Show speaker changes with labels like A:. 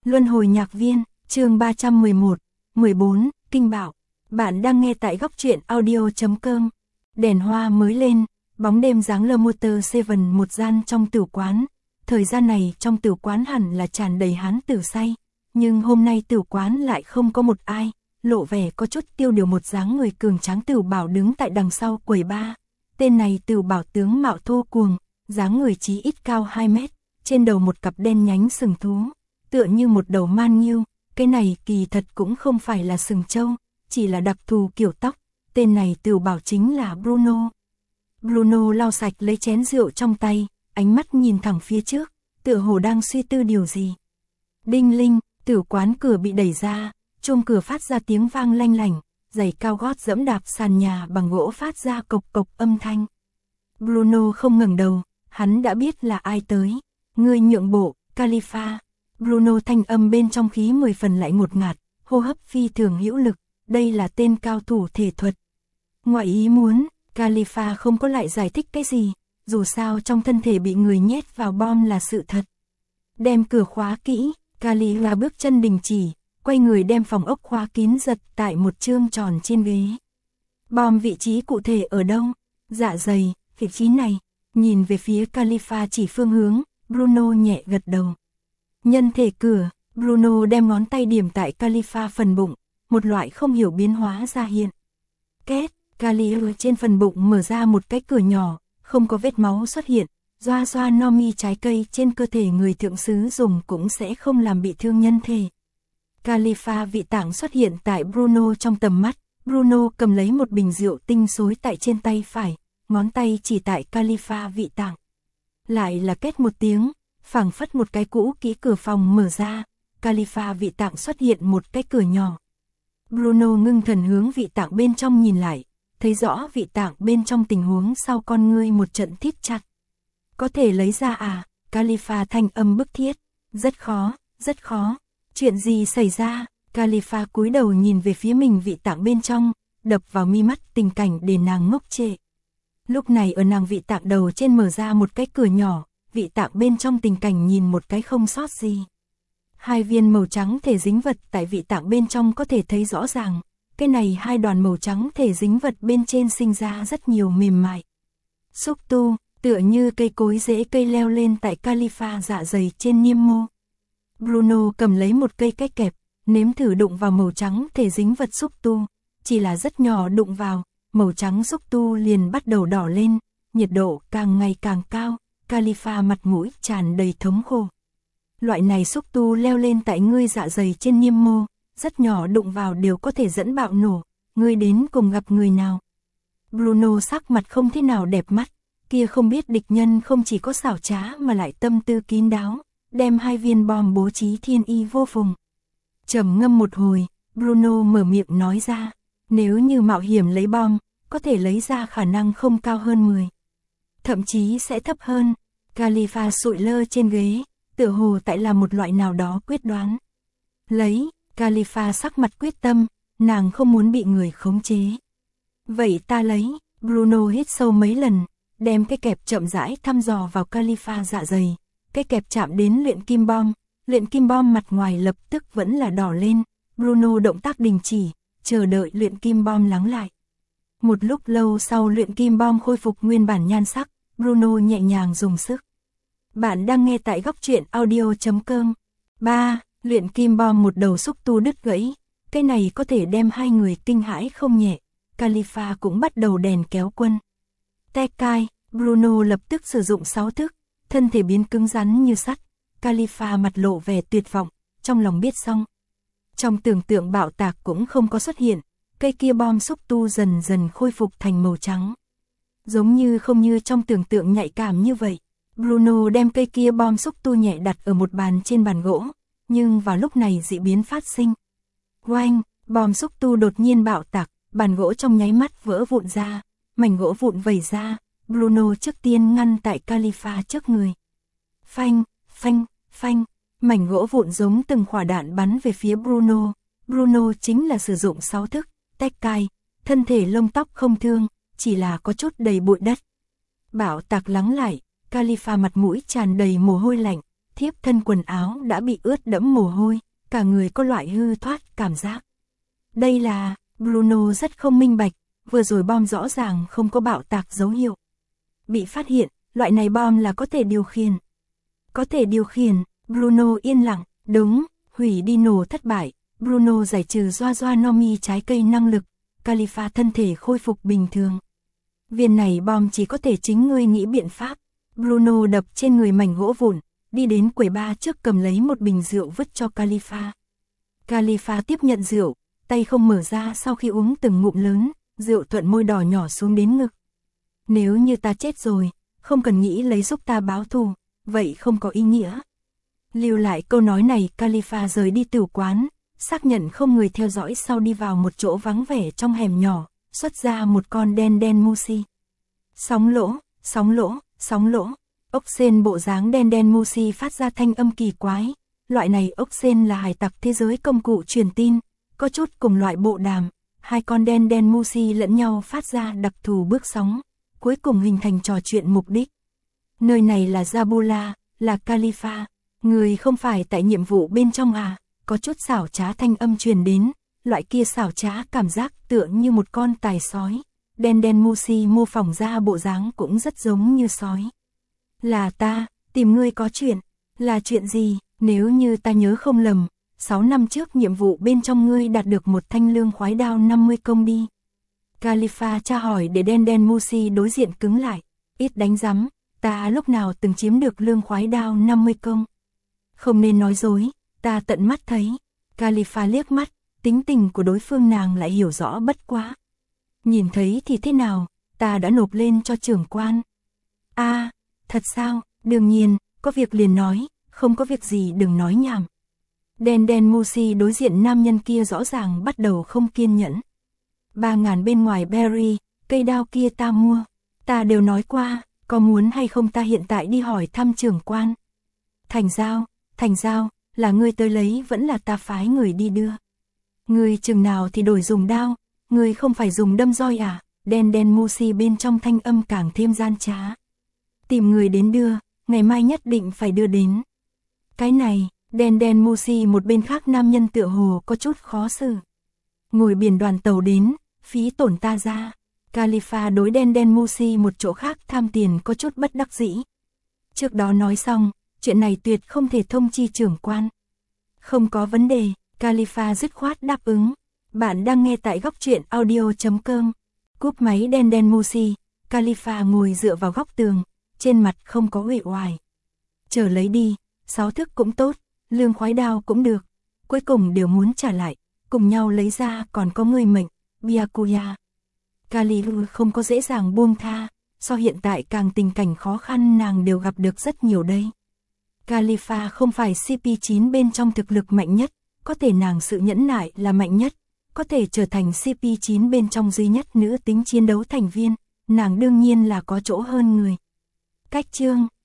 A: Luân hồi nhạc viên, chương 311, 14, Kinh Bảo. Bạn đang nghe tại góc truyện audio.com. Đèn hoa mới lên, bóng đêm dáng lơ Motor Seven một gian trong tử quán. Thời gian này trong tử quán hẳn là tràn đầy hán tử say, nhưng hôm nay tử quán lại không có một ai, lộ vẻ có chút tiêu điều một dáng người cường tráng Tửu Bảo đứng tại đằng sau quầy ba. Tên này Tửu Bảo tướng mạo thô cuồng, dáng người chí ít cao 2 mét, trên đầu một cặp đen nhánh sừng thú, tựa như một đầu man nghiêu. Cái này kỳ thật cũng không phải là sừng trâu, chỉ là đặc thù kiểu tóc. Tên này Tửu Bảo chính là Bruno. Bruno lau sạch lấy chén rượu trong tay, ánh mắt nhìn thẳng phía trước, tựa hồ đang suy tư điều gì. Đinh linh, tử quán cửa bị đẩy ra, chuông cửa phát ra tiếng vang lanh lảnh, giày cao gót giẫm đạp sàn nhà bằng gỗ phát ra cộc cộc âm thanh. Bruno không ngẩng đầu, hắn đã biết là ai tới. Ngươi nhượng bộ, Khalifa. Bruno thanh âm bên trong khí 10 phần lại ngột ngạt, hô hấp phi thường hữu lực, đây là tên cao thủ thể thuật. Ngoại ý muốn, Khalifa không có lại giải thích cái gì, dù sao trong thân thể bị người nhét vào bom là sự thật. Đem cửa khóa kỹ, Khalifa bước chân đình chỉ, quay người đem phòng ốc khóa kín giật tại một chương tròn trên ghế. Bom vị trí cụ thể ở đâu? Dạ dày, vị trí này. Nhìn về phía Khalifa chỉ phương hướng, Bruno nhẹ gật đầu. Nhân thể cửa, Bruno đem ngón tay điểm tại Khalifa phần bụng, một loại không hiểu biến hóa ra hiện. Két, Khalifa trên phần bụng mở ra một cái cửa nhỏ, không có vết máu xuất hiện, xoa xoa no mi trái cây trên cơ thể người thượng sứ dùng cũng sẽ không làm bị thương nhân thể. Khalifa vị tạng xuất hiện tại Bruno trong tầm mắt, Bruno cầm lấy một bình rượu tinh xối tại trên tay phải, ngón tay chỉ tại Khalifa vị tạng. Lại là két một tiếng, phảng phất một cái cũ kỹ cửa phòng mở ra, Khalifa vị tạng xuất hiện một cái cửa nhỏ. Bruno ngưng thần hướng vị tạng bên trong nhìn lại, thấy rõ vị tạng bên trong tình huống sau con ngươi một trận thít chặt. Có thể lấy ra à? Khalifa thanh âm bức thiết. Rất khó, rất khó. Chuyện gì xảy ra? Khalifa cúi đầu nhìn về phía mình vị tạng bên trong, đập vào mi mắt tình cảnh để nàng ngốc trệ. Lúc này ở nàng vị tạng đầu trên mở ra một cái cửa nhỏ, vị tạng bên trong tình cảnh nhìn một cái không sót gì. Hai viên màu trắng thể dính vật tại vị tạng bên trong có thể thấy rõ ràng, cái này hai đoàn màu trắng thể dính vật bên trên sinh ra rất nhiều mềm mại. Xúc tu, tựa như cây cối rễ cây leo lên tại Khalifa dạ dày trên niêm mô. Bruno cầm lấy một cây cách kẹp, nếm thử đụng vào màu trắng thể dính vật xúc tu, chỉ là rất nhỏ đụng vào, màu trắng xúc tu liền bắt đầu đỏ lên, nhiệt độ càng ngày càng cao, Khalifa mặt mũi tràn đầy thống khổ. Loại này xúc tu leo lên tại ngươi dạ dày trên niêm mô, rất nhỏ đụng vào đều có thể dẫn bạo nổ, ngươi đến cùng gặp người nào? Bruno sắc mặt không thế nào đẹp mắt, kia không biết địch nhân không chỉ có xảo trá mà lại tâm tư kín đáo, đem hai viên bom bố trí thiên y vô phùng. Trầm ngâm một hồi, Bruno mở miệng nói ra, nếu như mạo hiểm lấy bom, có thể lấy ra khả năng không cao hơn 10. Thậm chí sẽ thấp hơn. Khalifa sụi lơ trên ghế, tựa hồ tại là một loại nào đó quyết đoán. Lấy, Khalifa sắc mặt quyết tâm, nàng không muốn bị người khống chế. Vậy ta lấy, Bruno hít sâu mấy lần, đem cái kẹp chậm rãi thăm dò vào Khalifa dạ dày. Cái kẹp chạm đến luyện kim bom mặt ngoài lập tức vẫn là đỏ lên, Bruno động tác đình chỉ, chờ đợi luyện kim bom lắng lại. Một lúc lâu sau luyện kim bom khôi phục nguyên bản nhan sắc, Bruno nhẹ nhàng dùng sức. Bạn đang nghe tại góc truyện audio.com. 3. Luyện kim bom một đầu xúc tu đứt gãy, cái này có thể đem hai người kinh hãi không nhẹ. Khalifa cũng bắt đầu đèn kéo quân. Tekai, Bruno lập tức sử dụng 6 thức, thân thể biến cứng rắn như sắt. Khalifa mặt lộ vẻ tuyệt vọng, trong lòng biết xong. Trong tưởng tượng bạo tạc cũng không có xuất hiện, cây kia bom xúc tu dần dần khôi phục thành màu trắng. Giống như không như trong tưởng tượng nhạy cảm như vậy. Bruno đem cây kia bom xúc tu nhẹ đặt ở một bàn trên bàn gỗ, nhưng vào lúc này dị biến phát sinh. Oanh, bom xúc tu đột nhiên bạo tạc, bàn gỗ trong nháy mắt vỡ vụn ra, mảnh gỗ vụn vẩy ra, Bruno trước tiên ngăn tại Khalifa trước người. Phanh, phanh, phanh, mảnh gỗ vụn giống từng quả đạn bắn về phía Bruno. Bruno chính là sử dụng 6 thức, Tekai, thân thể lông tóc không thương, chỉ là có chút đầy bụi đất. Bạo tạc lắng lại, Khalifa mặt mũi tràn đầy mồ hôi lạnh, thiếp thân quần áo đã bị ướt đẫm mồ hôi, cả người có loại hư thoát cảm giác. Đây là, Bruno rất không minh bạch, vừa rồi bom rõ ràng không có bạo tạc dấu hiệu. Bị phát hiện, loại này bom là có thể điều khiển. Có thể điều khiển, Bruno yên lặng, đúng, hủy đi nổ thất bại, Bruno giải trừ Joa Nomi trái cây năng lực, Khalifa thân thể khôi phục bình thường. Viên này bom chỉ có thể chính ngươi nghĩ biện pháp. Bruno đập trên người mảnh gỗ vụn, đi đến quầy bar trước cầm lấy một bình rượu vứt cho Khalifa. Khalifa tiếp nhận rượu, tay không mở ra sau khi uống từng ngụm lớn, rượu thuận môi đỏ nhỏ xuống đến ngực. Nếu như ta chết rồi, không cần nghĩ lấy giúp ta báo thù, vậy không có ý nghĩa. Lưu lại câu nói này, Khalifa rời đi tử quán, xác nhận không người theo dõi sau đi vào một chỗ vắng vẻ trong hẻm nhỏ, xuất ra một con đen Musi. Sóng lỗ, sóng lỗ, sóng lỗ. Ốc sên bộ dáng đen Musi phát ra thanh âm kỳ quái. Loại này ốc sên là hải tặc thế giới công cụ truyền tin, có chút cùng loại bộ đàm. Hai con đen Musi lẫn nhau phát ra đặc thù bước sóng, cuối cùng hình thành trò chuyện mục đích. Nơi này là Zabula, là Khalifa. Người không phải tại nhiệm vụ bên trong à? Có chút xảo trá thanh âm truyền đến, loại kia xảo trá cảm giác tựa như một con tài sói. Đen Musi mô phỏng ra bộ dáng cũng rất giống như sói. Là ta, tìm ngươi có chuyện. Là chuyện gì? Nếu như ta nhớ không lầm, 6 năm trước nhiệm vụ bên trong ngươi đạt được một thanh lương khoái đao 50 công đi. Khalifa tra hỏi để đen Musi đối diện cứng lại. Ít đánh rắm, ta lúc nào từng chiếm được lương khoái đao 50 công. Không nên nói dối, ta tận mắt thấy. Khalifa liếc mắt, tính tình của đối phương nàng lại hiểu rõ bất quá. Nhìn thấy thì thế nào, ta đã nộp lên cho trưởng quan. À, thật sao, đương nhiên, có việc liền nói, không có việc gì đừng nói nhảm. Đen Musi đối diện nam nhân kia rõ ràng bắt đầu không kiên nhẫn. 3.000 bên ngoài Berry, cây đao kia ta mua, ta đều nói qua, có muốn hay không ta hiện tại đi hỏi thăm trưởng quan. Thành giao, là ngươi tới lấy vẫn là ta phái người đi đưa. Ngươi chừng nào thì đổi dùng đao, ngươi không phải dùng đâm roi à? Đen Musi bên trong thanh âm càng thêm gian trá. Tìm người đến đưa, ngày mai nhất định phải đưa đến. Cái này, đen Musi một bên khác nam nhân tựa hồ có chút khó xử. Ngồi biển đoàn tàu đến, phí tổn ta ra. Khalifa đối đen Musi một chỗ khác tham tiền có chút bất đắc dĩ. Trước đó nói xong, chuyện này tuyệt không thể thông chi trưởng quan. Không có vấn đề, Khalifa dứt khoát đáp ứng. Bạn đang nghe tại góc truyện audio.com. Cúp máy đen Musi, Khalifa ngồi dựa vào góc tường, trên mặt không có uể oải. Chờ lấy đi, 6 thước cũng tốt, lương khoái đao cũng được, cuối cùng đều muốn trả lại, cùng nhau lấy ra còn có người mệnh, Byakuya. Khalifa không có dễ dàng buông tha, so hiện tại càng tình cảnh khó khăn nàng đều gặp được rất nhiều đây. Khalifa không phải CP9 bên trong thực lực mạnh nhất, có thể nàng sự nhẫn nại là mạnh nhất, có thể trở thành CP9 bên trong duy nhất nữ tính chiến đấu thành viên, nàng đương nhiên là có chỗ hơn người. Cách chương